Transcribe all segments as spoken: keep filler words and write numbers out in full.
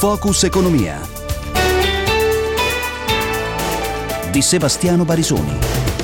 Focus Economia di Sebastiano Barisoni.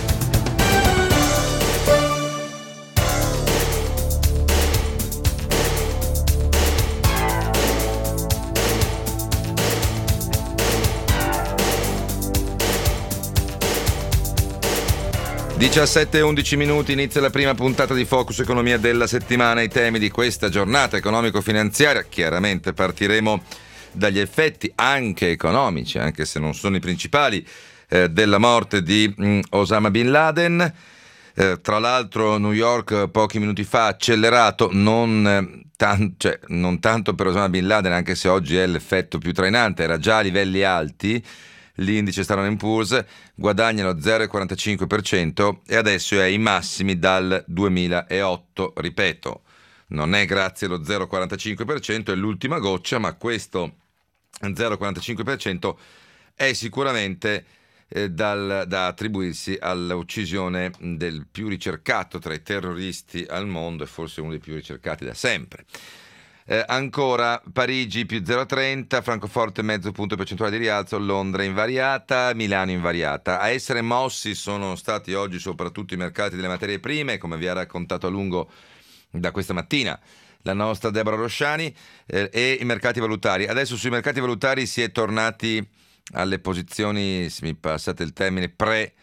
diciassette e undici minuti, inizia la prima puntata di Focus Economia della settimana. I temi di questa giornata economico-finanziaria, chiaramente partiremo dagli effetti anche economici, anche se non sono i principali, eh, della morte di mh, Osama Bin Laden. Eh, tra l'altro New York pochi minuti fa ha accelerato, non, eh, tan- cioè, non tanto per Osama Bin Laden, anche se oggi è l'effetto più trainante, era già a livelli alti. L'indice Standard and Poor's guadagna lo zero virgola quarantacinque per cento e adesso è ai massimi dal duemilaotto. Ripeto, non è grazie allo zero virgola quarantacinque per cento, è l'ultima goccia, ma questo zero virgola quarantacinque per cento è sicuramente eh, dal, da attribuirsi all'uccisione del più ricercato tra i terroristi al mondo e forse uno dei più ricercati da sempre. Eh, ancora Parigi più zero virgola trenta, Francoforte mezzo punto percentuale di rialzo, Londra invariata, Milano invariata. A essere mossi sono stati oggi soprattutto i mercati delle materie prime, come vi ha raccontato a lungo da questa mattina la nostra Deborah Rosciani, eh, e i mercati valutari. Adesso sui mercati valutari si è tornati alle posizioni, se mi passate il termine, pre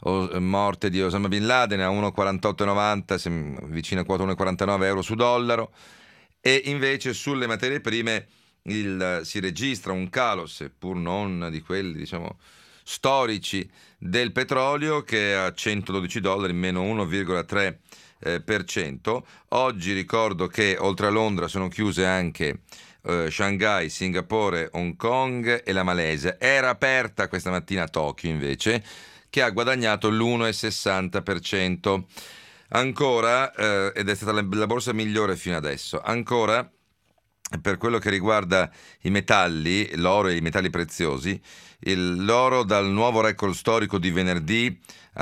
morte di Osama Bin Laden, a uno virgola quarantotto novanta, vicino a quota uno virgola quarantanove euro su dollaro. E invece sulle materie prime il, si registra un calo, seppur non di quelli diciamo storici, del petrolio, che è a centododici dollari, meno uno virgola tre per cento. Oggi ricordo che oltre a Londra sono chiuse anche eh, Shanghai, Singapore, Hong Kong e la Malesia. Era aperta questa mattina Tokyo invece, che ha guadagnato l'uno virgola sessanta per cento. Ancora, eh, ed è stata la, la borsa migliore fino adesso, ancora per quello che riguarda i metalli, l'oro e i metalli preziosi, il, l'oro dal nuovo record storico di venerdì a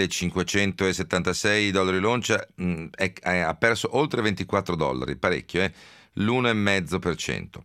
millecinquecentosettantasei dollari l'oncia mh, è, è, ha perso oltre ventiquattro dollari, parecchio, eh, l'uno virgola cinque per cento.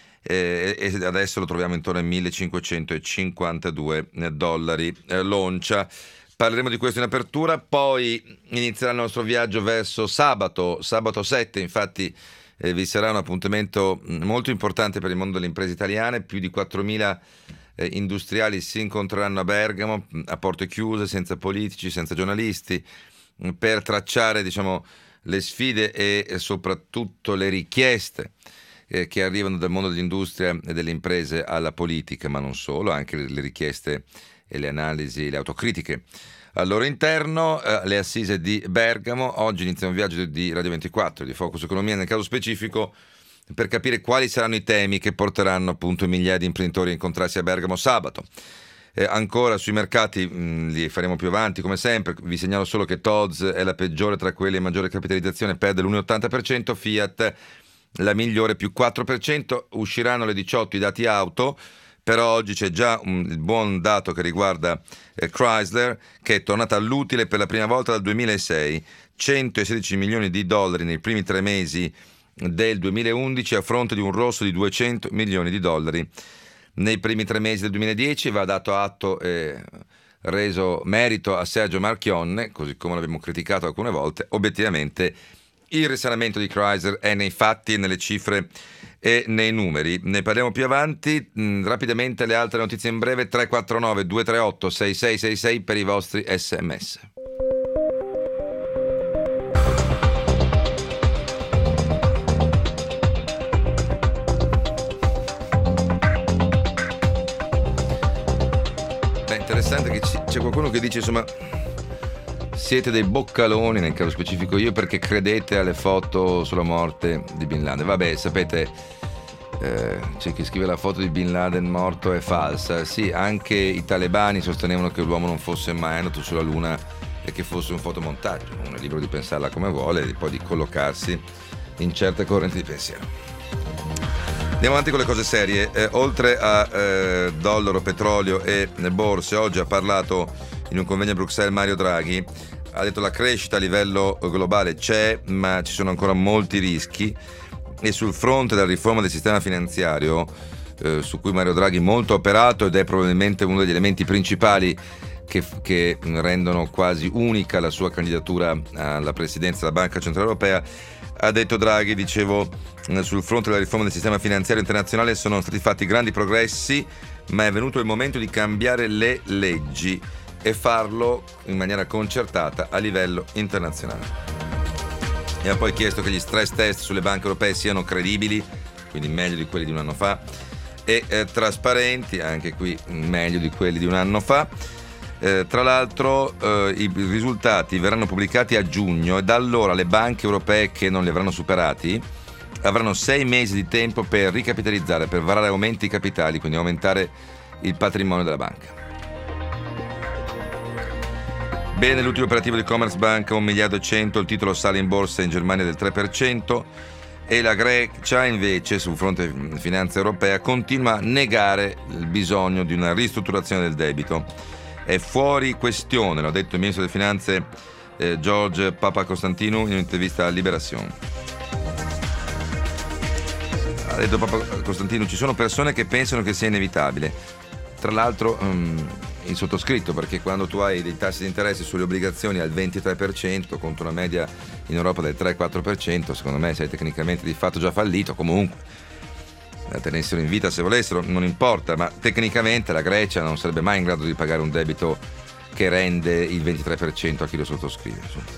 E, e adesso lo troviamo intorno ai millecinquecentocinquantadue dollari eh, l'oncia. Parleremo di questo in apertura, poi inizierà il nostro viaggio verso sabato, sabato sette, infatti eh, vi sarà un appuntamento molto importante per il mondo delle imprese italiane, più di quattromila eh, industriali si incontreranno a Bergamo, a porte chiuse, senza politici, senza giornalisti, per tracciare diciamo, le sfide e, e soprattutto le richieste eh, che arrivano dal mondo dell'industria e delle imprese alla politica, ma non solo, anche le, le richieste e le analisi, le autocritiche al loro interno. Eh, le assise di Bergamo. Oggi inizia un viaggio di Radio ventiquattro, di Focus Economia nel caso specifico, per capire quali saranno i temi che porteranno appunto migliaia di imprenditori a incontrarsi a Bergamo sabato. Eh, ancora sui mercati, mh, li faremo più avanti come sempre, vi segnalo solo che T O Z è la peggiore tra quelle in maggiore capitalizzazione, perde l'uno virgola ottanta per cento, Fiat la migliore più quattro per cento. Usciranno alle diciotto i dati auto, però oggi c'è già un buon dato che riguarda eh, Chrysler, che è tornata all'utile per la prima volta dal duemilasei, centosedici milioni di dollari nei primi tre mesi del duemilaundici, a fronte di un rosso di duecento milioni di dollari nei primi tre mesi del duemiladieci. Va dato atto e reso merito a Sergio Marchionne, così come l'abbiamo criticato alcune volte. Obiettivamente il risanamento di Chrysler è nei fatti e nelle cifre e nei numeri. Ne parliamo più avanti. Mh, rapidamente le altre notizie in breve. Tre quattro nove due tre otto sei sei sei sei per i vostri sms. Beh, interessante che c- c'è qualcuno che dice insomma siete dei boccaloni, nel caso specifico io, perché credete alle foto sulla morte di Bin Laden. Vabbè, sapete, eh, c'è chi scrive la foto di Bin Laden morto è falsa. Sì, anche i talebani sostenevano che l'uomo non fosse mai andato sulla luna e che fosse un fotomontaggio. Uno è libero di pensarla come vuole e poi di collocarsi in certe correnti di pensiero. Andiamo avanti con le cose serie. Eh, oltre a eh, dollaro, petrolio e borse, oggi ha parlato in un convegno a Bruxelles Mario Draghi. Ha detto la crescita a livello globale c'è, ma ci sono ancora molti rischi, e sul fronte della riforma del sistema finanziario eh, su cui Mario Draghi molto ha operato ed è probabilmente uno degli elementi principali che, che rendono quasi unica la sua candidatura alla presidenza della Banca Centrale Europea. Ha detto Draghi, dicevo, sul fronte della riforma del sistema finanziario internazionale sono stati fatti grandi progressi, ma è venuto il momento di cambiare le leggi e farlo in maniera concertata a livello internazionale. E ha poi chiesto che gli stress test sulle banche europee siano credibili, quindi meglio di quelli di un anno fa, e eh, trasparenti, anche qui meglio di quelli di un anno fa. Eh, tra l'altro eh, i risultati verranno pubblicati a giugno e da allora le banche europee che non li avranno superati avranno sei mesi di tempo per ricapitalizzare, per varare aumenti capitali, quindi aumentare il patrimonio della banca. Bene, l'ultimo operativo di Commerzbank un miliardo e cento, il titolo sale in borsa in Germania del tre per cento e la Grecia invece sul fronte finanza europea continua a negare il bisogno di una ristrutturazione del debito. È fuori questione, l'ha detto il ministro delle finanze eh, George Papakonstantinou in un'intervista a Libération. Ha detto Papakonstantinou: ci sono persone che pensano che sia inevitabile. Tra l'altro um, il sottoscritto, perché quando tu hai dei tassi di interesse sulle obbligazioni al ventitré per cento contro una media in Europa del tre quattro per cento, secondo me sei tecnicamente di fatto già fallito. Comunque la tenessero in vita se volessero, non importa, ma tecnicamente la Grecia non sarebbe mai in grado di pagare un debito che rende il ventitré per cento a chi lo sottoscrive.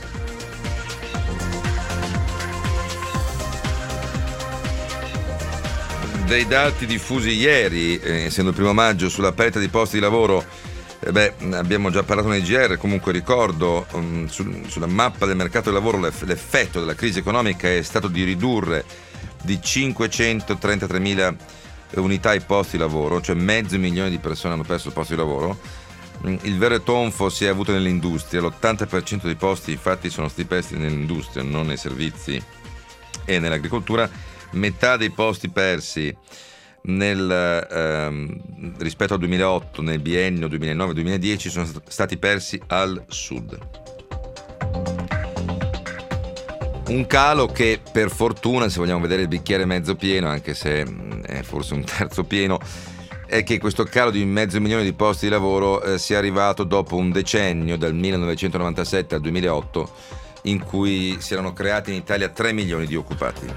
Dei dati diffusi ieri, eh, essendo il primo maggio, sulla perdita di posti di lavoro, eh beh, abbiamo già parlato nei G R, comunque ricordo um, su, sulla mappa del mercato del lavoro l'eff- l'effetto della crisi economica è stato di ridurre di cinquecentotrentatremila unità i posti di lavoro, cioè mezzo milione di persone hanno perso il posto di lavoro. Il vero tonfo si è avuto nell'industria, l'ottanta per cento dei posti infatti sono stati persi nell'industria, non nei servizi e nell'agricoltura. Metà dei posti persi nel, ehm, rispetto al duemilaotto nel biennio duemilanove duemiladieci sono stati persi al sud. Un calo che per fortuna, se vogliamo vedere il bicchiere mezzo pieno, anche se è forse un terzo pieno, è che questo calo di mezzo milione di posti di lavoro eh, sia arrivato dopo un decennio, dal millenovecentonovantasette al duemilaotto, in cui si erano creati in Italia tre milioni di occupati.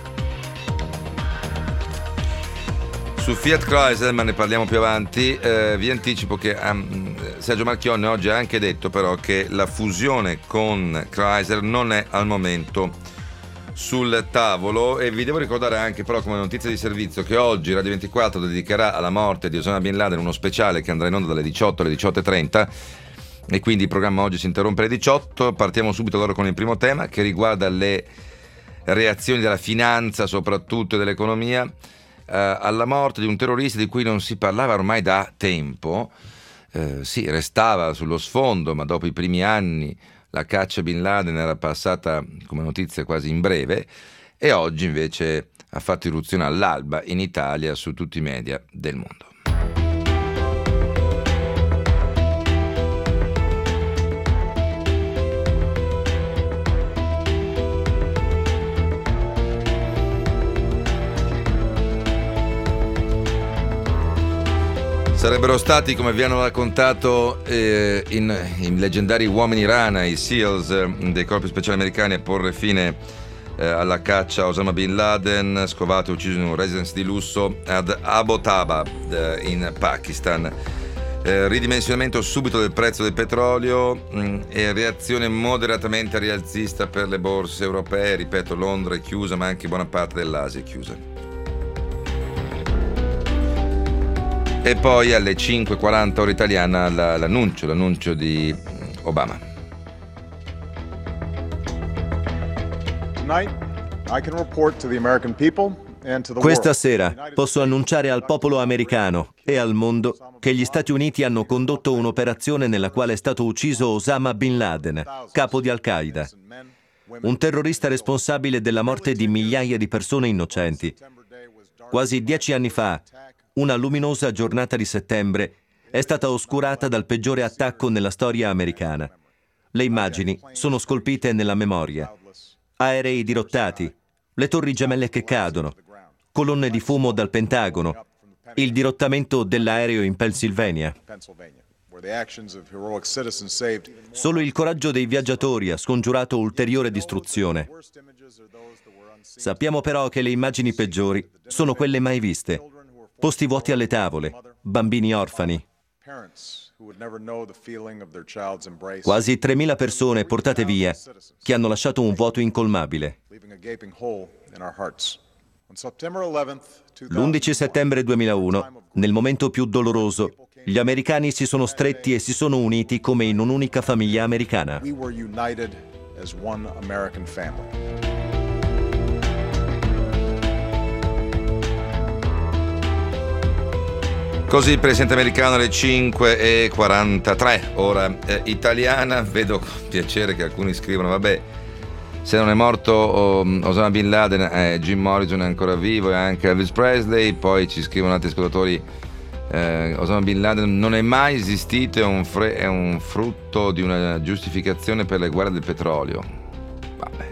Su Fiat Chrysler, ma ne parliamo più avanti, eh, vi anticipo che um, Sergio Marchionne oggi ha anche detto però che la fusione con Chrysler non è al momento sul tavolo, e vi devo ricordare anche però come notizia di servizio che oggi Radio ventiquattro dedicherà alla morte di Osama Bin Laden uno speciale che andrà in onda dalle diciotto alle diciotto e trenta, e quindi il programma oggi si interrompe alle diciotto. Partiamo subito allora con il primo tema che riguarda le reazioni della finanza, soprattutto dell'economia, Uh, alla morte di un terrorista di cui non si parlava ormai da tempo. Uh, sì, restava sullo sfondo, ma dopo i primi anni la caccia Bin Laden era passata come notizia quasi in breve, e oggi invece ha fatto irruzione all'alba in Italia su tutti i media del mondo. Sarebbero stati, come vi hanno raccontato eh, in, in leggendari uomini rana, i SEALs eh, dei corpi speciali americani, a porre fine eh, alla caccia a Osama Bin Laden, scovato e ucciso in un residence di lusso ad Abbottabad eh, in Pakistan. Eh, ridimensionamento subito del prezzo del petrolio mh, e reazione moderatamente rialzista per le borse europee. Ripeto, Londra è chiusa, ma anche buona parte dell'Asia è chiusa. E poi alle cinque e quaranta ora italiana la, l'annuncio, l'annuncio di Obama. Questa sera posso annunciare al popolo americano e al mondo che gli Stati Uniti hanno condotto un'operazione nella quale è stato ucciso Osama Bin Laden, capo di Al-Qaeda, un terrorista responsabile della morte di migliaia di persone innocenti. Quasi dieci anni fa, una luminosa giornata di settembre è stata oscurata dal peggiore attacco nella storia americana. Le immagini sono scolpite nella memoria. Aerei dirottati, le torri gemelle che cadono, colonne di fumo dal Pentagono, Il dirottamento dell'aereo in Pennsylvania. Solo il coraggio dei viaggiatori ha scongiurato ulteriore distruzione. Sappiamo però che le immagini peggiori sono quelle mai viste. Posti vuoti alle tavole, bambini orfani. Quasi tremila persone portate via, che hanno lasciato un vuoto incolmabile. L'undici settembre duemilauno, nel momento più doloroso, gli americani si sono stretti e si sono uniti come in un'unica famiglia americana. Così il presidente americano alle cinque e quarantatré, ora eh, italiana. Vedo con piacere che alcuni scrivono, vabbè, se non è morto um, Osama Bin Laden, eh, Jim Morrison è ancora vivo e anche Elvis Presley. Poi ci scrivono altri ascoltatori, eh, Osama Bin Laden non è mai esistito, è un, fre- è un frutto di una giustificazione per le guerre del petrolio. Vabbè,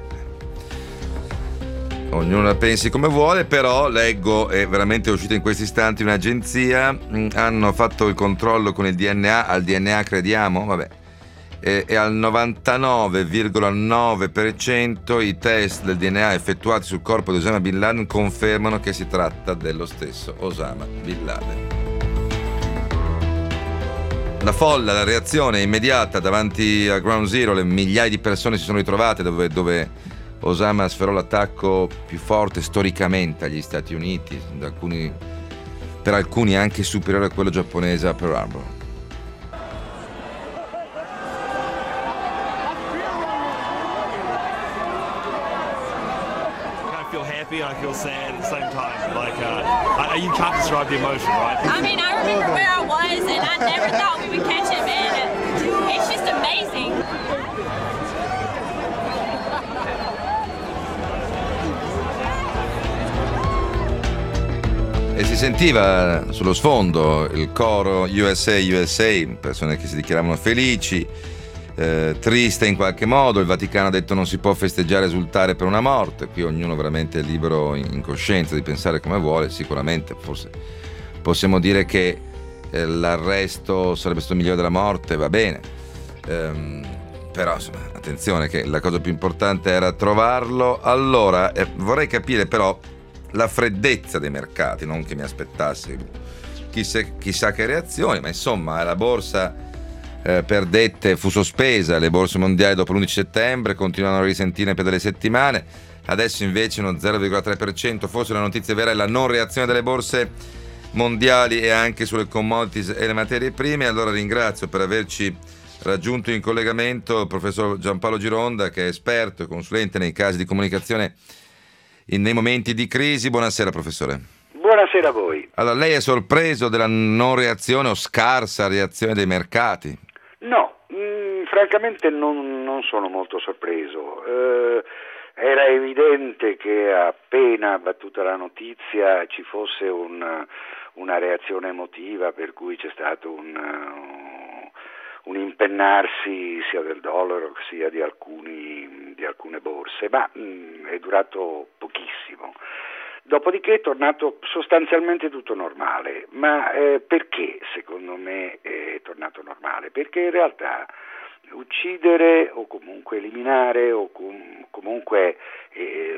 ognuno la pensi come vuole, però leggo, è veramente uscita in questi istanti un'agenzia, mh, hanno fatto il controllo con il D N A, al D N A crediamo, vabbè, e, e al novantanove virgola nove per cento i test del D N A effettuati sul corpo di Osama Bin Laden confermano che si tratta dello stesso Osama Bin Laden. La folla, la reazione immediata davanti a Ground Zero, le migliaia di persone si sono ritrovate dove... dove Osama sferrò l'attacco più forte storicamente agli Stati Uniti, da alcuni, per alcuni anche superiore a quello giapponese a Pearl Harbor. I feel happy and I feel sad at the same time. Like, uh, you can't describe the emotion, right? I mean, I remember where I was and I never thought we would catch him, and it's just amazing. E si sentiva sullo sfondo il coro U S A, U S A, persone che si dichiaravano felici, eh, triste in qualche modo. Il Vaticano ha detto non si può festeggiare e esultare per una morte. Qui ognuno veramente è libero in coscienza di pensare come vuole. Sicuramente forse possiamo dire che eh, l'arresto sarebbe stato migliore della morte, va bene, ehm, però insomma, attenzione che la cosa più importante era trovarlo. Allora eh, vorrei capire però la freddezza dei mercati, non che mi aspettassi chissà, chissà che reazioni, ma insomma la borsa eh, perdette, fu sospesa, le borse mondiali dopo l'undici settembre continuano a risentire per delle settimane, adesso invece uno zero virgola tre per cento. Forse la notizia vera è la non reazione delle borse mondiali e anche sulle commodities e le materie prime. Allora ringrazio per averci raggiunto in collegamento il professor Giampaolo Gironda, che è esperto e consulente nei casi di comunicazione in, nei momenti di crisi. Buonasera professore. Buonasera a voi. Allora, lei è sorpreso della non reazione o scarsa reazione dei mercati? No, mh, francamente non, non sono molto sorpreso. Eh, era evidente che appena battuta la notizia ci fosse un, una reazione emotiva, per cui c'è stato un, un impennarsi sia del dollaro sia di, alcuni, di alcune borse, ma mh, è durato pochissimo. Dopodiché è tornato sostanzialmente tutto normale, ma eh, perché secondo me è tornato normale? Perché in realtà uccidere o comunque eliminare o com- comunque eh,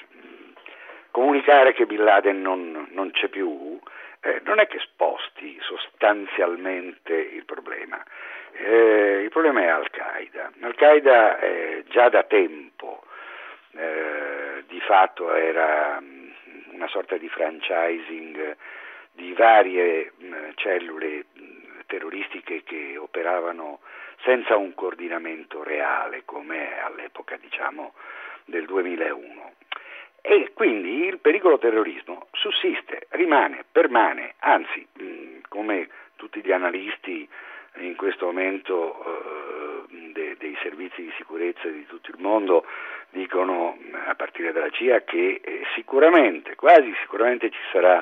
comunicare che Bin Laden non, non c'è più eh, non è che sposti sostanzialmente il problema. Eh, il problema è Al-Qaeda. Al-Qaeda eh, già da tempo eh, di fatto era una sorta di franchising di varie mh, cellule mh, terroristiche che operavano senza un coordinamento reale, come all'epoca, diciamo, del duemilauno. E quindi il pericolo terrorismo sussiste, rimane, permane, anzi, mh, come tutti gli analisti in questo momento eh, de, dei servizi di sicurezza di tutto il mondo dicono, a partire dalla C I A, che eh, sicuramente, quasi sicuramente ci sarà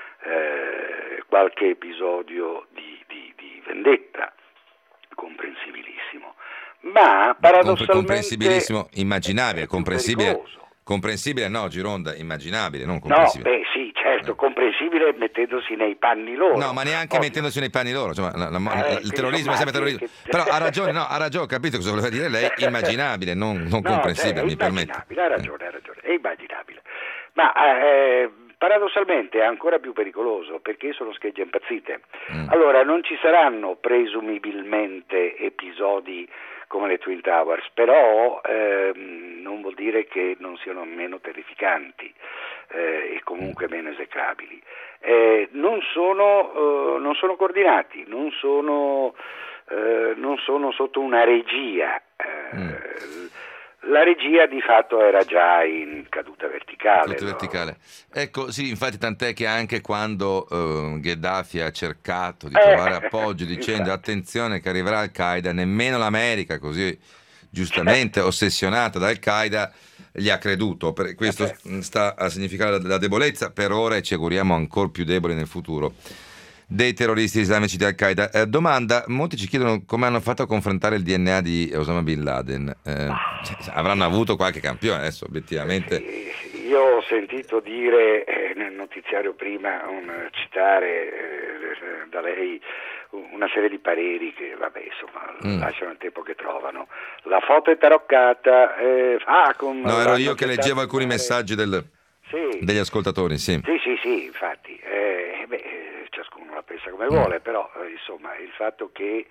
eh, qualche episodio di, di, di vendetta, comprensibilissimo, ma paradossalmente comprensibilissimo, immaginabile, comprensibile, comprensibile no, Gironda, immaginabile, non no, comprensibile. beh sì, certo, comprensibile mettendosi nei panni loro. No, ma neanche Ovvio. mettendosi nei panni loro. Insomma, la, la, Eh, il terrorismo è sempre terrorismo. che- Però ha ragione, no, ha ragione, ho capito cosa voleva dire lei. Immaginabile, non, non No, comprensibile, cioè, è mi permette. immaginabile, ha ragione, ha ragione, è immaginabile. Ma eh, paradossalmente è ancora più pericoloso perché sono schegge impazzite. Mm. Allora, non ci saranno presumibilmente episodi come le Twin Towers, però ehm, non vuol dire che non siano meno terrificanti eh, e comunque meno esecrabili. Eh, non sono, eh, non sono coordinati, non sono, eh, non sono sotto una regia. Eh, Mm. La regia di fatto era già in caduta verticale. Tutto no? verticale. Ecco, sì, infatti tant'è che anche quando eh, Gheddafi ha cercato di Eh, trovare appoggio dicendo infatti. attenzione che arriverà Al-Qaeda, nemmeno l'America, così giustamente ossessionata da Al-Qaeda, gli ha creduto. Per- Questo Eh, certo. sta a significare la, la debolezza per ora e ci auguriamo ancora più deboli nel futuro dei terroristi islamici di Al-Qaeda. Eh, domanda, molti ci chiedono come hanno fatto a confrontare il D N A di Osama Bin Laden. Eh, cioè, avranno avuto qualche campione adesso, obiettivamente. Sì, io ho sentito dire eh, nel notiziario prima un, citare eh, da lei una serie di pareri che vabbè insomma Mm. lasciano il tempo che trovano. La foto è taroccata, eh, ah, con No, ero l'hanno io che gettato leggevo in alcuni mare. messaggi del- Sì. degli ascoltatori, sì. Sì, sì, sì, infatti, eh, beh, eh, ciascuno la pensa come Mm. vuole, però eh, insomma il fatto che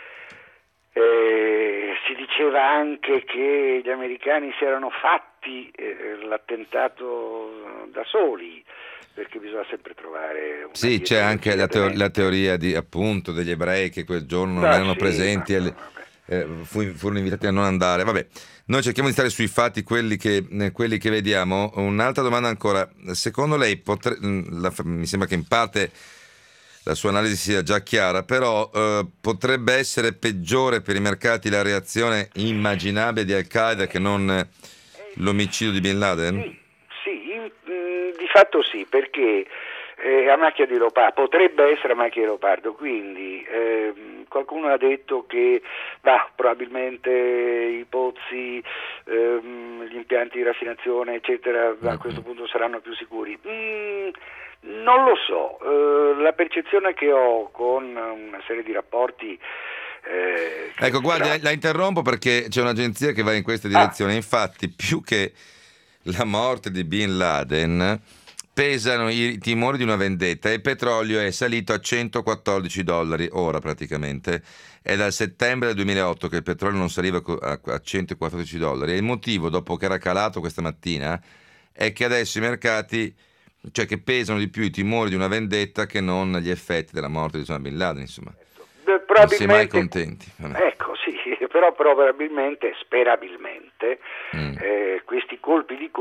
eh, si diceva anche che gli americani si erano fatti eh, l'attentato da soli, perché bisogna sempre trovare una Sì, c'è ideologia anche la, teo- clemente. la teoria di, appunto, degli ebrei che quel giorno non Ah, erano sì, presenti ma- e le- vabbè. eh, fu- furono invitati a non andare. Vabbè, noi cerchiamo di stare sui fatti, quelli che, eh, quelli che vediamo. Un'altra domanda ancora. Secondo lei, potre- mh, la- mi sembra che in parte la sua analisi sia già chiara, però eh, potrebbe essere peggiore per i mercati la reazione immaginabile di Al-Qaeda che non eh, l'omicidio di Bin Laden? Sì, sì, in- mh, di fatto sì, perché eh, a macchia di leopardo, potrebbe essere a macchia di leopardo, quindi ehm, qualcuno ha detto che bah, probabilmente i pozzi, ehm, gli impianti di raffinazione eccetera a questo punto saranno più sicuri. Mm, non lo so, eh, la percezione che ho con una serie di rapporti eh, che Ecco, guardi, però- la interrompo perché c'è un'agenzia che va in questa Ah. direzione. Infatti, più che la morte di Bin Laden, pesano i timori di una vendetta. Il petrolio è salito a centoquattordici dollari ora praticamente. È dal settembre del duemilaotto che il petrolio non saliva co- a a centoquattordici dollari. E il motivo, dopo che era calato questa mattina, è che adesso i mercati, cioè che pesano di più i timori di una vendetta che non gli effetti della morte di Osama Bin Laden, insomma. Beh, Non si è mai probabilmente contenti. Vabbè. ecco sì, però probabilmente, sperabilmente Mm. eh, questi colpi di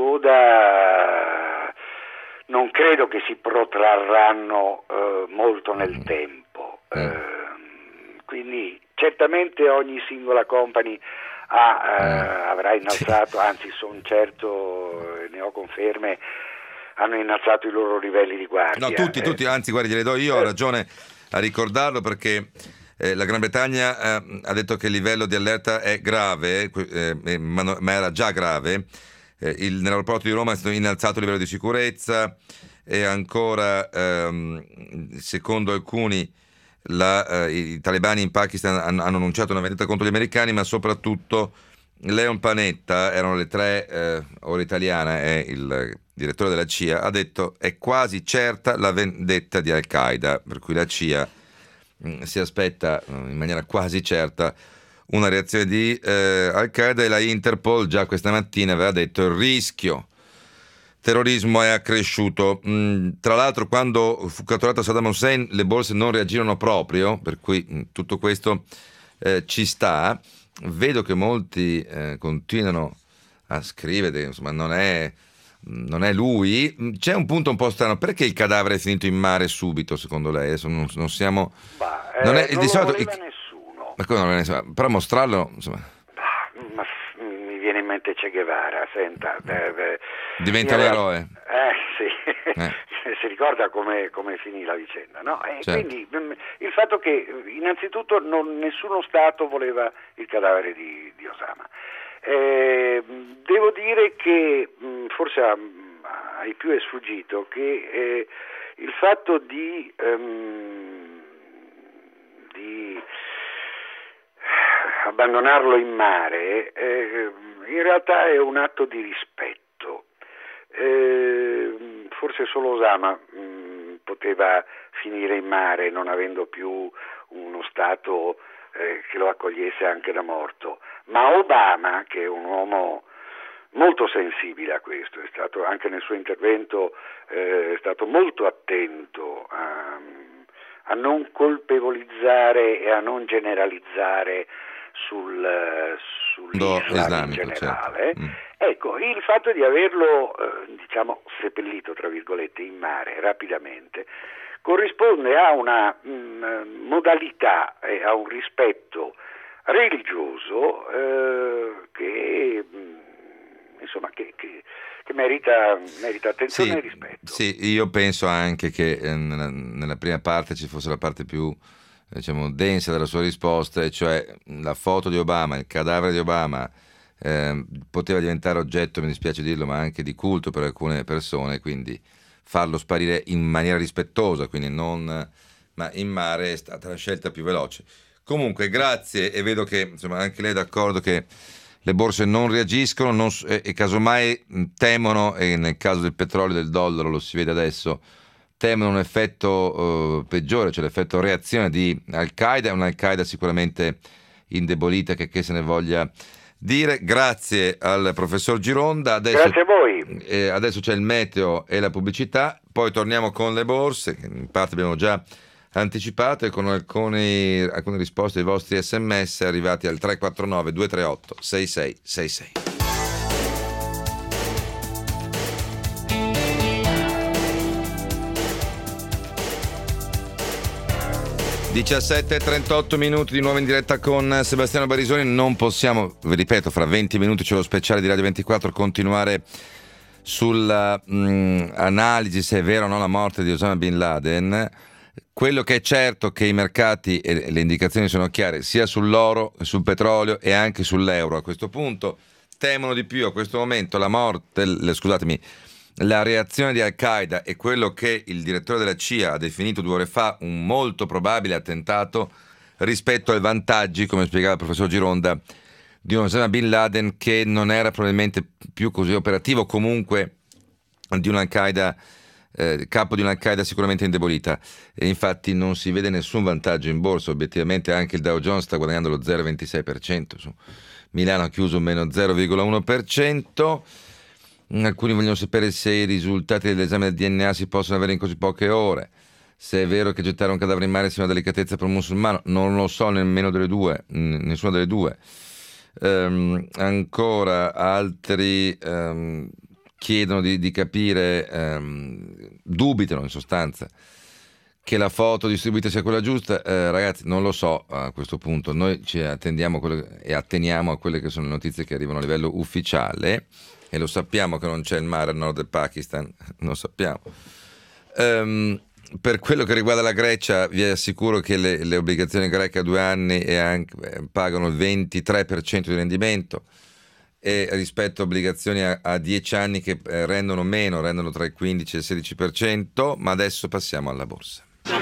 coda non credo che si protrarranno eh, molto nel tempo. Mm. Eh, quindi certamente ogni singola company ha, eh, avrà innalzato, anzi sono certo, eh, ne ho conferme, hanno innalzato i loro livelli di guardia. No, tutti, Eh, tutti, anzi, guardi, gliele do io, ho ragione a ricordarlo perché eh, la Gran Bretagna eh, ha detto che il livello di allerta è grave, eh, eh, ma, no- ma era già grave. Eh, il- nell'aeroporto di Roma è stato innalzato il livello di sicurezza e ancora, ehm, secondo alcuni, la, eh, i talebani in Pakistan hanno, hanno annunciato una vendetta contro gli americani, ma soprattutto Leon Panetta, erano le tre, eh, ora italiana, è il direttore della C I A, ha detto è quasi certa la vendetta di Al-Qaeda, per cui la C I A mh, si aspetta mh, in maniera quasi certa una reazione di eh, Al-Qaeda, e la Interpol già questa mattina aveva detto il rischio terrorismo è accresciuto. Mm, tra l'altro, quando fu catturato Saddam Hussein le borse non reagirono proprio, per cui mm, tutto questo eh, ci sta. Vedo che molti eh, continuano a scrivere, insomma, non è, non è lui. C'è un punto un po' strano: perché il cadavere è finito in mare subito, secondo lei? Adesso non, non siamo... bah, eh, non è- non di lo solito- voleva nessuno. Ma come non è- insomma, però mostrarlo, insomma, Ah, ma f- mi viene in mente Che Guevara, senta. beh, beh, diventa in un real- eroe. Eh sì, Eh. si ricorda come, come finì la vicenda, no? E Certo. quindi mm, il fatto che innanzitutto non- nessuno Stato voleva il cadavere di, di Osama. Eh, devo dire che mh, forse a, a ai più è sfuggito che eh, il fatto di, um, di abbandonarlo in mare eh, in realtà è un atto di rispetto. Eh, forse solo Osama mh, poteva finire in mare non avendo più uno Stato eh, che lo accogliesse anche da morto, ma Obama, che è un uomo molto sensibile a questo, è stato anche nel suo intervento eh, è stato molto attento a, a non colpevolizzare e a non generalizzare sul, sull'Islam in generale. Certo. Mm. Ecco, il fatto di averlo eh, diciamo seppellito tra virgolette in mare rapidamente corrisponde a una mh, modalità e a un rispetto religioso eh, che mh, insomma che, che, che merita, merita attenzione sì, e rispetto. Sì, io penso anche che eh, nella, nella prima parte ci fosse la parte più diciamo densa della sua risposta, e cioè la foto di Obama, il cadavere di Obama eh, poteva diventare oggetto, mi dispiace dirlo, ma anche di culto per alcune persone, quindi farlo sparire in maniera rispettosa, quindi non, ma in mare è stata la scelta più veloce. Comunque grazie, e vedo che insomma anche lei è d'accordo che le borse non reagiscono non, e, e casomai temono, e nel caso del petrolio e del dollaro lo si vede adesso, temono un effetto uh, peggiore, cioè l'effetto reazione di Al-Qaeda, un'Al-Qaeda sicuramente indebolita, che, che se ne voglia dire. Grazie al professor Gironda. Adesso, grazie a voi. Eh, adesso c'è il meteo e la pubblicità, poi torniamo con le borse, che in parte abbiamo già anticipato, e con alcune, alcune risposte ai vostri sms arrivati al tre quattro nove due tre otto sei sei sei sei. diciassette e trentotto minuti di nuovo in diretta con Sebastiano Barisoni. Non possiamo, vi ripeto, fra venti minuti c'è lo speciale di Radio ventiquattro, continuare sulla mh, analisi se è vera o no la morte di Osama Bin Laden. Quello che è certo è che i mercati e le indicazioni sono chiare sia sull'oro, sul petrolio e anche sull'euro. A questo punto temono di più a questo momento la morte, le, scusatemi, la reazione di Al-Qaeda e quello che il direttore della C I A ha definito due ore fa un molto probabile attentato, rispetto ai vantaggi, come spiegava il professor Gironda, di un Osama Bin Laden che non era probabilmente più così operativo, comunque di un Al-Qaeda, eh, capo di un'Al-Qaeda sicuramente indebolita, e infatti non si vede nessun vantaggio in borsa. Obiettivamente anche il Dow Jones sta guadagnando lo zero virgola ventisei per cento, su Milano ha chiuso meno zero virgola uno per cento. Alcuni vogliono sapere se i risultati dell'esame del D N A si possono avere in così poche ore, se è vero che gettare un cadavere in mare sia una delicatezza per un musulmano. Non lo so nemmeno delle due, nessuna delle due. Um, ancora altri um, chiedono di, di capire, um, dubitano in sostanza che la foto distribuita sia quella giusta. Eh, ragazzi, non lo so a questo punto. Noi ci attendiamo quello, e atteniamo a quelle che sono le notizie che arrivano a livello ufficiale, e lo sappiamo che non c'è il mare al nord del Pakistan, lo sappiamo. Um, per quello che riguarda la Grecia, vi assicuro che le, le obbligazioni greche a due anni e anche, eh, pagano il ventitré per cento di rendimento, e rispetto a obbligazioni a, a dieci anni che eh, rendono meno, rendono tra il quindici e il sedici per cento. Ma adesso passiamo alla borsa.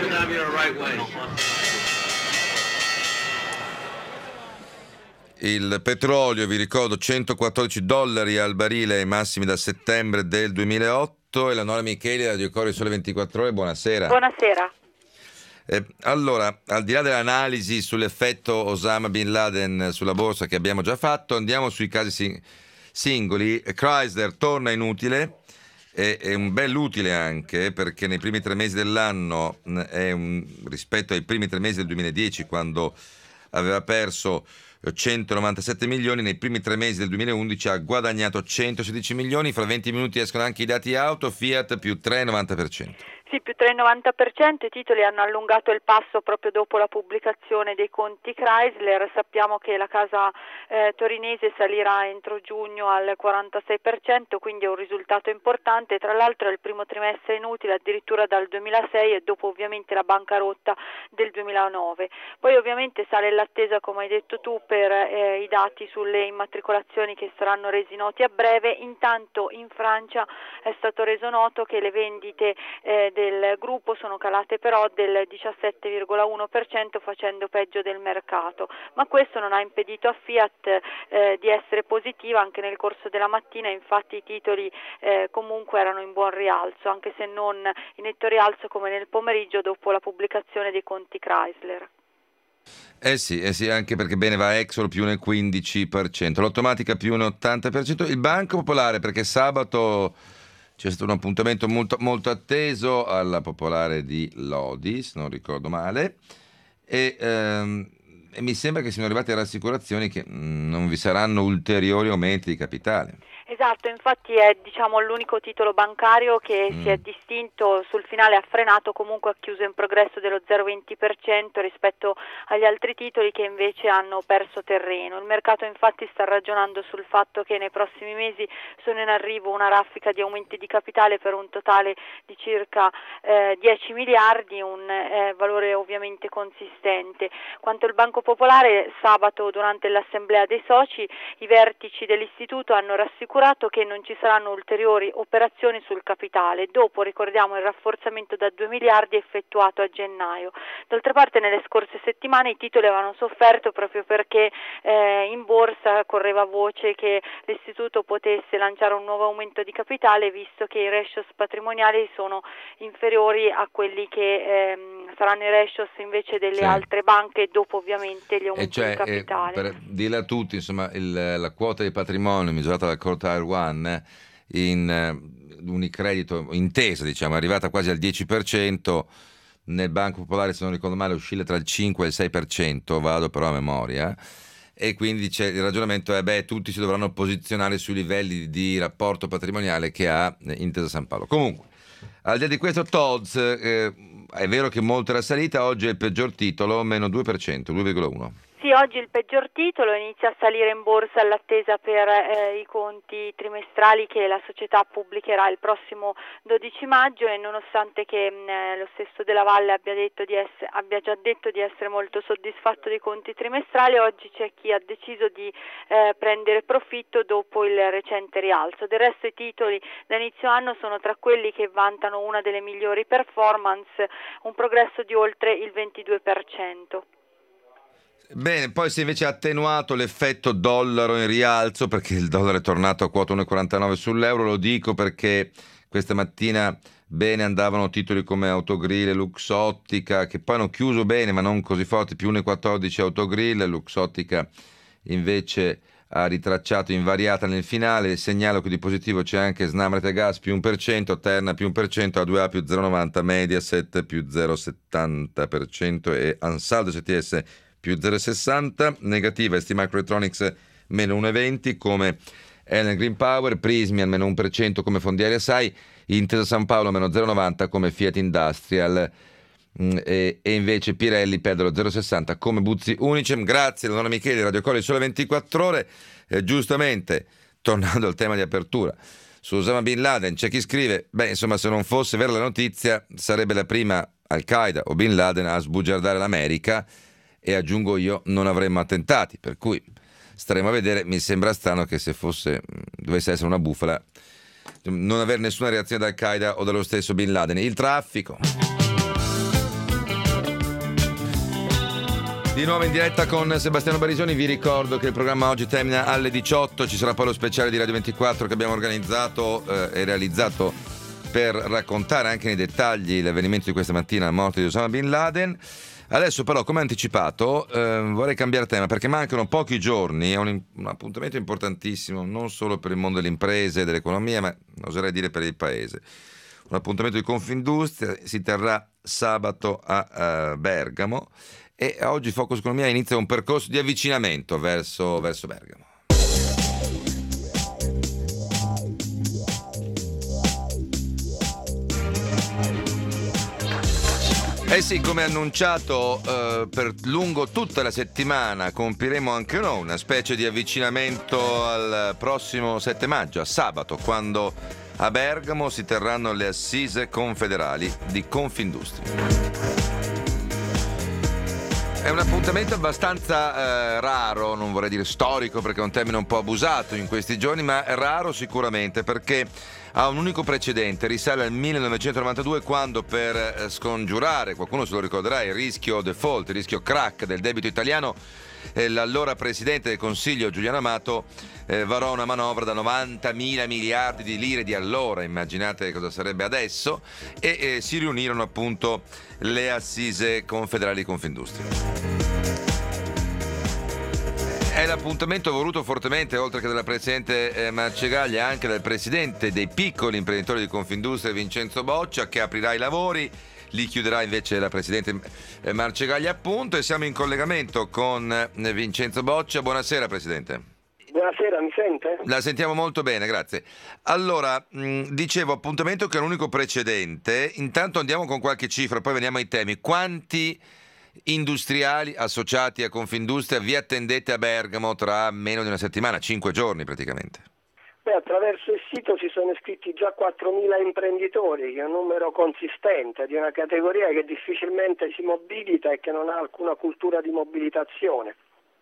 Il petrolio, vi ricordo, centoquattordici dollari al barile, ai massimi da settembre del duemilaotto. E la Nora Micheli, Radio Cori Sole ventiquattro Ore, buonasera. Buonasera. Eh, allora, al di là dell'analisi sull'effetto Osama Bin Laden sulla borsa che abbiamo già fatto, andiamo sui casi sing- singoli. Chrysler torna inutile, e è un bel utile anche, perché nei primi tre mesi dell'anno, è un, rispetto ai primi tre mesi del duemiladieci, quando aveva perso centonovantasette milioni, nei primi tre mesi del duemilaundici ha guadagnato centosedici milioni. Fra venti minuti escono anche i dati auto. Fiat più tre virgola novanta per cento. Sì, più tre virgola novanta per cento. I titoli hanno allungato il passo proprio dopo la pubblicazione dei conti Chrysler. Sappiamo che la casa eh, torinese salirà entro giugno al quarantasei per cento, quindi è un risultato importante. Tra l'altro è il primo trimestre inutile addirittura dal duemilasei e dopo ovviamente la bancarotta del duemilanove. Poi ovviamente sale l'attesa, come hai detto tu, per eh, i dati sulle immatricolazioni che saranno resi noti a breve. Intanto in Francia è stato reso noto che le vendite eh, del gruppo sono calate però del diciassette virgola uno per cento, facendo peggio del mercato, ma questo non ha impedito a Fiat eh, di essere positiva anche nel corso della mattina. Infatti i titoli eh, comunque erano in buon rialzo, anche se non in netto rialzo come nel pomeriggio dopo la pubblicazione dei conti Chrysler. Eh sì, eh sì, anche perché bene va Exor più nel quindici per cento, l'automatica più nel ottanta per cento, il Banco Popolare perché sabato c'è stato un appuntamento molto, molto atteso alla Popolare di Lodi, se non ricordo male, e, ehm, e mi sembra che siano arrivate rassicurazioni che mh, non vi saranno ulteriori aumenti di capitale. Esatto, infatti è diciamo l'unico titolo bancario che mm. si è distinto, sul finale ha frenato, comunque ha chiuso in progresso dello zero virgola venti per cento rispetto agli altri titoli che invece hanno perso terreno. Il mercato infatti sta ragionando sul fatto che nei prossimi mesi sono in arrivo una raffica di aumenti di capitale per un totale di circa eh, dieci miliardi, un eh, valore ovviamente consistente. Quanto al Banco Popolare, sabato durante l'assemblea dei soci i vertici dell'istituto hanno rassicurato che non ci saranno ulteriori operazioni sul capitale dopo, ricordiamo, il rafforzamento da due miliardi effettuato a gennaio. D'altra parte nelle scorse settimane i titoli avevano sofferto proprio perché eh, in borsa correva voce che l'istituto potesse lanciare un nuovo aumento di capitale, visto che i ratios patrimoniali sono inferiori a quelli che ehm, saranno i ratios invece delle sì. altre banche dopo ovviamente gli aumenti e cioè, di capitale. Eh, per dirla a tutti, insomma, il, la quota di patrimonio misurata dal Core Tier One in uh, Unicredito intesa, diciamo, è arrivata quasi al dieci per cento, nel Banco Popolare, se non ricordo male, oscilla tra il cinque e il sei per cento, vado però a memoria, e quindi c'è il ragionamento è beh, tutti si dovranno posizionare sui livelli di rapporto patrimoniale che ha Intesa San Paolo. Comunque, al di là di questo, Tod's, eh, è vero che molto era salita, oggi è il peggior titolo, meno due per cento, due virgola uno. Sì, oggi il peggior titolo, inizia a salire in borsa all'attesa per eh, i conti trimestrali che la società pubblicherà il prossimo dodici maggio, e nonostante che mh, lo stesso Della Valle abbia, detto di essere, abbia già detto di essere molto soddisfatto dei conti trimestrali, oggi c'è chi ha deciso di eh, prendere profitto dopo il recente rialzo. Del resto i titoli da inizio anno sono tra quelli che vantano una delle migliori performance, un progresso di oltre il ventidue per cento. Bene, poi si è invece attenuato l'effetto dollaro in rialzo perché il dollaro è tornato a quota uno virgola quarantanove sull'euro. Lo dico perché questa mattina bene andavano titoli come Autogrill e Luxottica, che poi hanno chiuso bene ma non così forti, più uno virgola quattordici Autogrill, Luxottica invece ha ritracciato invariata nel finale. Segnalo che di positivo c'è anche Snam Rete Gas più uno per cento, Terna più uno per cento, A due A più zero virgola novanta, Mediaset più zero virgola settanta per cento e Ansaldo S T S più zero virgola sessanta, negativa STMicroelectronics meno uno virgola venti come Enel Green Power, Prysmian meno uno per cento come Fondiaria Sai, Intesa San Paolo meno zero virgola novanta come Fiat Industrial e, e invece Pirelli perde lo zero virgola sessanta come Buzzi Unicem. Grazie Leonora Micheli, Radio Coli Sole ventiquattro Ore. Eh, giustamente, tornando al tema di apertura, su Osama Bin Laden c'è chi scrive, beh insomma se non fosse vera la notizia sarebbe la prima Al-Qaeda o Bin Laden a sbugiardare l'America, e aggiungo io non avremmo attentati, per cui staremo a vedere. Mi sembra strano che se fosse dovesse essere una bufala non avere nessuna reazione da Al-Qaeda o dallo stesso Bin Laden. Il traffico di nuovo in diretta con Sebastiano Barisoni. Vi ricordo che il programma oggi termina alle diciotto, ci sarà poi lo speciale di Radio ventiquattro che abbiamo organizzato eh, e realizzato per raccontare anche nei dettagli l'avvenimento di questa mattina, la morte di Osama Bin Laden. Adesso però, come anticipato, eh, vorrei cambiare tema perché mancano pochi giorni, è un, un appuntamento importantissimo non solo per il mondo delle imprese e dell'economia, ma oserei dire per il paese. Un appuntamento di Confindustria, si terrà sabato a uh, Bergamo, e oggi Focus Economia inizia un percorso di avvicinamento verso, verso Bergamo. Eh sì, come annunciato, eh, per lungo tutta la settimana compiremo anche noi una specie di avvicinamento al prossimo sette maggio, a sabato, quando a Bergamo si terranno le assise confederali di Confindustria. È un appuntamento abbastanza eh, raro, non vorrei dire storico perché è un termine un po' abusato in questi giorni, ma è raro sicuramente perché ha un unico precedente, risale al millenovecentonovantadue, quando per eh, scongiurare, qualcuno se lo ricorderà, il rischio default, il rischio crack del debito italiano, eh, l'allora presidente del Consiglio Giuliano Amato eh, varò una manovra da novantamila miliardi di lire di allora, immaginate cosa sarebbe adesso, e eh, si riunirono appunto le assise confederali di Confindustria. È l'appuntamento voluto fortemente, oltre che dalla Presidente eh, Marcegaglia, anche dal Presidente dei piccoli imprenditori di Confindustria, Vincenzo Boccia, che aprirà i lavori, li chiuderà invece la Presidente eh, Marcegaglia appunto, e siamo in collegamento con eh, Vincenzo Boccia. Buonasera Presidente. Buonasera, mi sente? La sentiamo molto bene, grazie. Allora, mh, dicevo, appuntamento che è l'unico precedente. Intanto andiamo con qualche cifra, poi veniamo ai temi. Quanti industriali associati a Confindustria vi attendete a Bergamo tra meno di una settimana, cinque giorni praticamente? Beh, attraverso il sito si sono iscritti già quattromila imprenditori, che è un numero consistente di una categoria che difficilmente si mobilita e che non ha alcuna cultura di mobilitazione.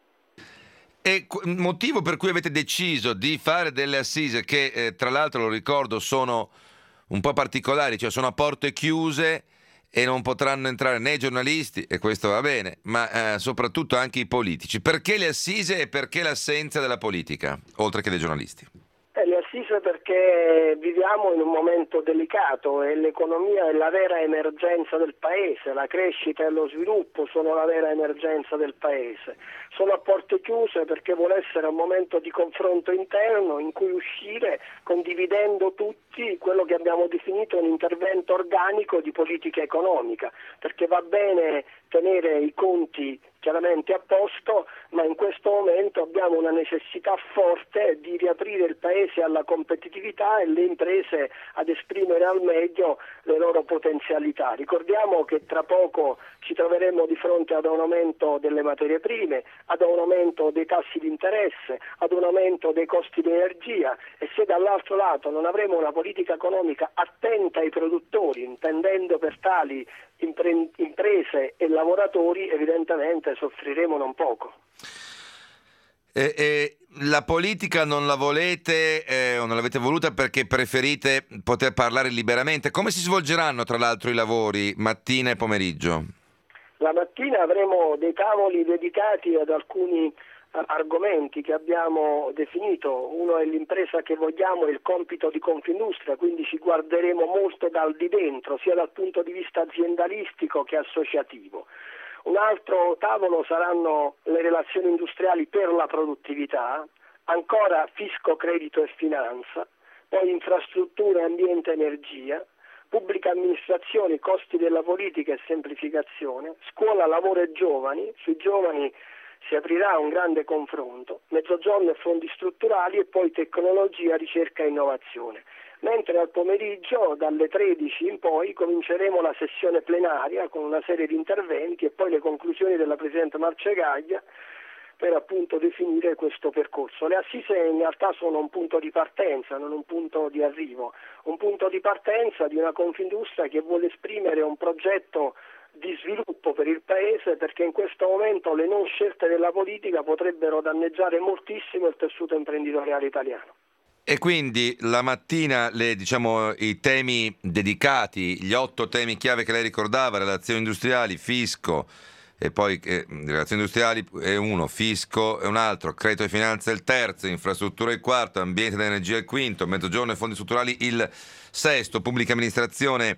E il motivo per cui avete deciso di fare delle assise che, eh, tra l'altro, lo ricordo, sono un po' particolari, cioè sono a porte chiuse e non potranno entrare né i giornalisti, e questo va bene, ma eh, soprattutto anche i politici. Perché le assise e perché l'assenza della politica, oltre che dei giornalisti? Eh, le assise perché viviamo in un momento delicato e l'economia è la vera emergenza del Paese, la crescita e lo sviluppo sono la vera emergenza del Paese. Sono a porte chiuse perché vuole essere un momento di confronto interno in cui uscire condividendo tutti quello che abbiamo definito un intervento organico di politica economica, perché va bene tenere i conti chiaramente a posto, ma in questo momento abbiamo una necessità forte di riaprire il Paese alla competitività e le imprese ad esprimere al meglio le loro potenzialità. Ricordiamo che tra poco ci troveremo di fronte ad un aumento delle materie prime, ad un aumento dei tassi di interesse, ad un aumento dei costi di energia, e se dall'altro lato non avremo una politica economica attenta ai produttori, intendendo per tali impre- imprese e lavoratori, evidentemente soffriremo non poco. E, e la politica non la volete eh, o non l'avete voluta perché preferite poter parlare liberamente? Come si svolgeranno tra l'altro i lavori mattina e pomeriggio? La mattina avremo dei tavoli dedicati ad alcuni argomenti che abbiamo definito. Uno è l'impresa che vogliamo e il compito di Confindustria, quindi ci guarderemo molto dal di dentro, sia dal punto di vista aziendalistico che associativo. Un altro tavolo saranno le relazioni industriali per la produttività, ancora fisco, credito e finanza, poi infrastrutture, ambiente, energia, pubblica amministrazione, costi della politica e semplificazione, scuola, lavoro e giovani. Sui giovani si aprirà un grande confronto, mezzogiorno e fondi strutturali, e poi tecnologia, ricerca e innovazione. Mentre al pomeriggio, dalle tredici in poi, cominceremo la sessione plenaria con una serie di interventi e poi le conclusioni della Presidente Marcegaglia per appunto definire questo percorso. Le assise in realtà sono un punto di partenza, non un punto di arrivo, un punto di partenza di una Confindustria che vuole esprimere un progetto di sviluppo per il Paese, perché in questo momento le non scelte della politica potrebbero danneggiare moltissimo il tessuto imprenditoriale italiano. E quindi la mattina le, diciamo, i temi dedicati, gli otto temi chiave che lei ricordava, relazioni industriali, fisco, e poi eh, relazioni industriali è uno, fisco è un altro, credito e finanza è il terzo, infrastruttura è il quarto, ambiente ed energia è il quinto, mezzogiorno e fondi strutturali il sesto, pubblica amministrazione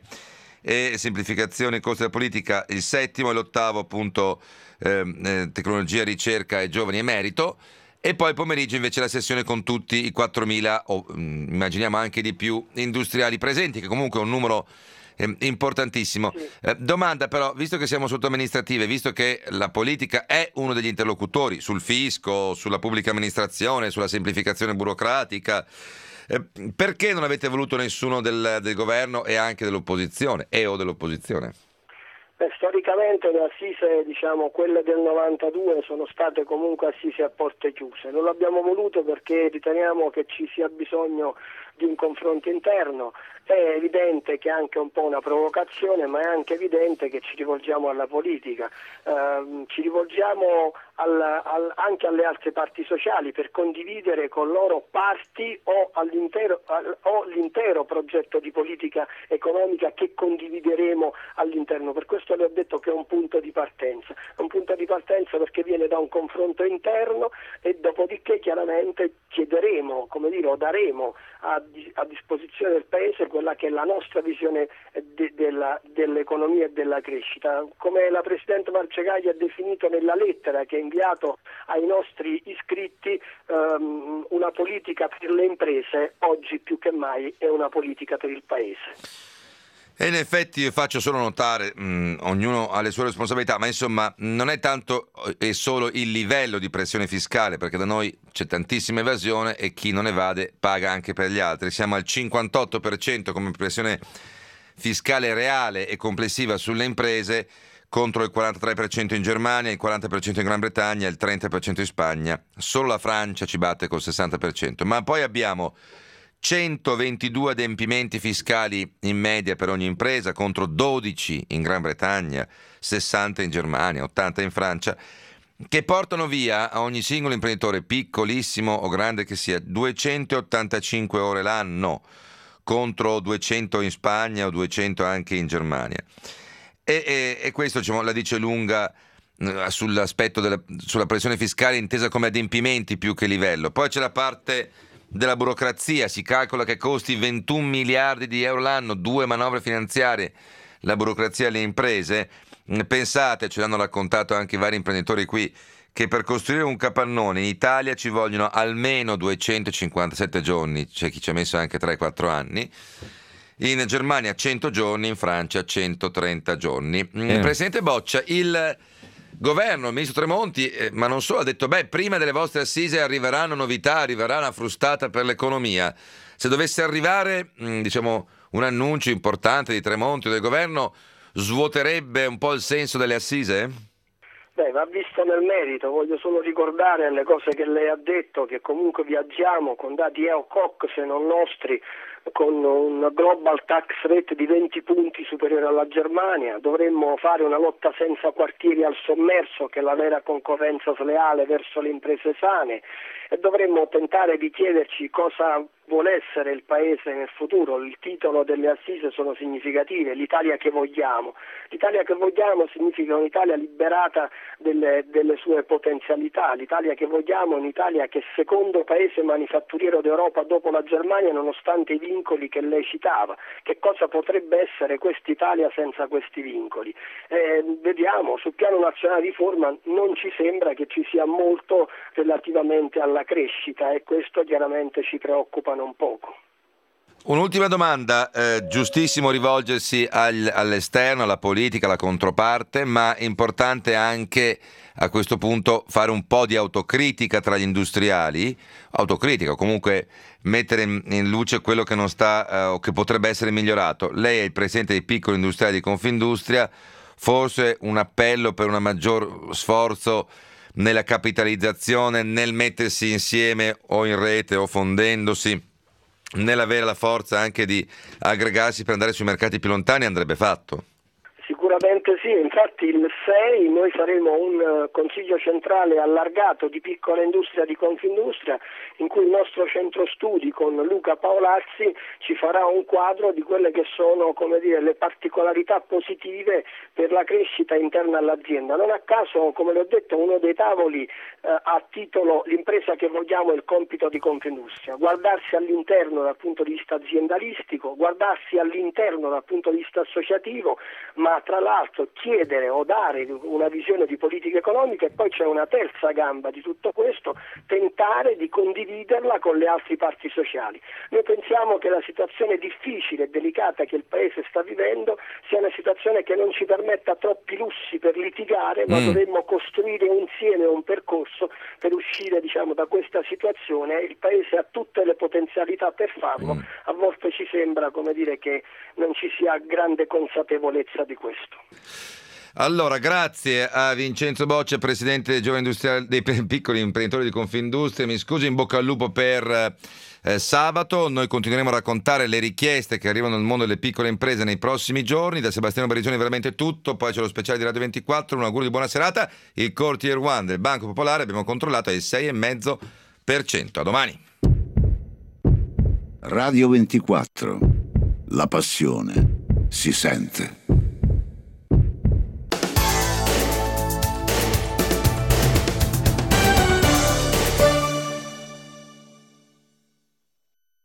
e semplificazione e costi della politica il settimo, e l'ottavo appunto eh, eh, tecnologia, ricerca e giovani e merito. E poi pomeriggio invece la sessione con tutti i quattromila, o mh, immaginiamo anche di più, industriali presenti, che comunque è un numero eh, importantissimo. Sì. Eh, domanda però, visto che siamo sotto amministrative, visto che la politica è uno degli interlocutori sul fisco, sulla pubblica amministrazione, sulla semplificazione burocratica, eh, perché non avete voluto nessuno del, del governo e anche dell'opposizione, e o dell'opposizione? Beh, storicamente le assise, diciamo, quelle del novantadue sono state comunque assise a porte chiuse. Non l'abbiamo voluto perché riteniamo che ci sia bisogno di un confronto interno. È evidente che è anche un po' una provocazione, ma è anche evidente che ci rivolgiamo alla politica, eh, ci rivolgiamo al, al, anche alle altre parti sociali per condividere con loro parti o, all'intero, al, o l'intero progetto di politica economica che condivideremo all'interno. Per questo le ho detto che è un punto di partenza, è un punto di partenza perché viene da un confronto interno e dopodiché chiaramente chiederemo, come dire, o daremo a, a disposizione del Paese quella che è la nostra visione de, della, dell'economia e della crescita. Come la Presidente Marcegaglia ha definito nella lettera che ha inviato ai nostri iscritti, um, una politica per le imprese oggi più che mai è una politica per il Paese. E in effetti io faccio solo notare, mh, ognuno ha le sue responsabilità, ma insomma non è tanto e solo il livello di pressione fiscale, perché da noi c'è tantissima evasione e chi non evade paga anche per gli altri. Siamo al cinquantotto per cento come pressione fiscale reale e complessiva sulle imprese, contro il quarantatré per cento in Germania, il quaranta per cento in Gran Bretagna e il trenta per cento in Spagna. Solo la Francia ci batte col sessanta per cento. Ma poi abbiamo centoventidue adempimenti fiscali in media per ogni impresa contro dodici in Gran Bretagna, sessanta in Germania, ottanta in Francia, che portano via a ogni singolo imprenditore, piccolissimo o grande che sia, duecentottantacinque ore l'anno contro duecento in Spagna o duecento anche in Germania. E, e, e questo, diciamo, la dice lunga eh, sull'aspetto della sulla pressione fiscale intesa come adempimenti più che livello. Poi c'è la parte della burocrazia, si calcola che costi ventuno miliardi di euro l'anno, due manovre finanziarie, la burocrazia alle imprese. Pensate, ce l'hanno raccontato anche i vari imprenditori qui, che per costruire un capannone in Italia ci vogliono almeno duecentocinquantasette giorni, c'è chi ci ha messo anche tre quattro anni, in Germania cento giorni, in Francia centotrenta giorni. Eh. Presidente Boccia, il governo, il ministro Tremonti, eh, ma non solo, ha detto beh, prima delle vostre assise arriveranno novità, arriverà una frustata per l'economia. Se dovesse arrivare mh, diciamo un annuncio importante di Tremonti o del governo, svuoterebbe un po' il senso delle assise? Beh, va visto nel merito, voglio solo ricordare le cose che lei ha detto, che comunque viaggiamo con dati E O C O C se non nostri, con un global tax rate di venti punti superiore alla Germania, dovremmo fare una lotta senza quartieri al sommerso, che è la vera concorrenza sleale verso le imprese sane, e dovremmo tentare di chiederci cosa vuole essere il Paese nel futuro. Il titolo delle assise sono significative, l'Italia che vogliamo. L'Italia che vogliamo significa un'Italia liberata delle, delle sue potenzialità, l'Italia che vogliamo è un'Italia che è secondo paese manifatturiero d'Europa dopo la Germania nonostante i vincoli che lei citava. Che cosa potrebbe essere quest'Italia senza questi vincoli? Eh, vediamo, sul piano nazionale di riforma non ci sembra che ci sia molto relativamente alla crescita e questo chiaramente ci preoccupa non poco. Un'ultima domanda, eh, giustissimo rivolgersi al, all'esterno, alla politica, alla controparte, ma importante anche a questo punto fare un po' di autocritica tra gli industriali, autocritica o comunque mettere in, in luce quello che non sta eh, o che potrebbe essere migliorato. Lei è il presidente dei piccoli industriali di Confindustria, forse un appello per un maggior sforzo nella capitalizzazione, nel mettersi insieme o in rete o fondendosi, nell'avere la forza anche di aggregarsi per andare sui mercati più lontani, andrebbe fatto? Sicuramente sì, infatti il sei noi faremo un consiglio centrale allargato di piccola industria di Confindustria in cui il nostro centro studi con Luca Paolazzi ci farà un quadro di quelle che sono, come dire, le particolarità positive per la crescita interna all'azienda. Non a caso, come le ho detto, uno dei tavoli eh, ha titolo l'impresa che vogliamo è il compito di Confindustria, guardarsi all'interno dal punto di vista aziendalistico, guardarsi all'interno dal punto di vista associativo, ma tra l'altro chiedere o dare una visione di politica economica, e poi c'è una terza gamba di tutto questo, tentare di condividerla con le altre parti sociali. Noi pensiamo che la situazione difficile e delicata che il Paese sta vivendo sia una situazione che non ci permetta troppi lussi per litigare, ma mm. dovremmo costruire insieme un percorso per uscire, diciamo, da questa situazione. Il Paese ha tutte le potenzialità per farlo, mm. a volte ci sembra, come dire, che non ci sia grande consapevolezza di questo. Allora, grazie a Vincenzo Boccia, presidente dei giovani industriali, dei piccoli imprenditori di Confindustria. Mi scusi, in bocca al lupo per eh, sabato. Noi continueremo a raccontare le richieste che arrivano nel mondo delle piccole imprese nei prossimi giorni. Da Sebastiano Barisoni è veramente tutto. Poi c'è lo speciale di Radio ventiquattro. Un augurio di buona serata. Il Core Tier uno del Banco Popolare abbiamo controllato è il sei virgola cinque per cento. A domani. Radio ventiquattro. La passione si sente.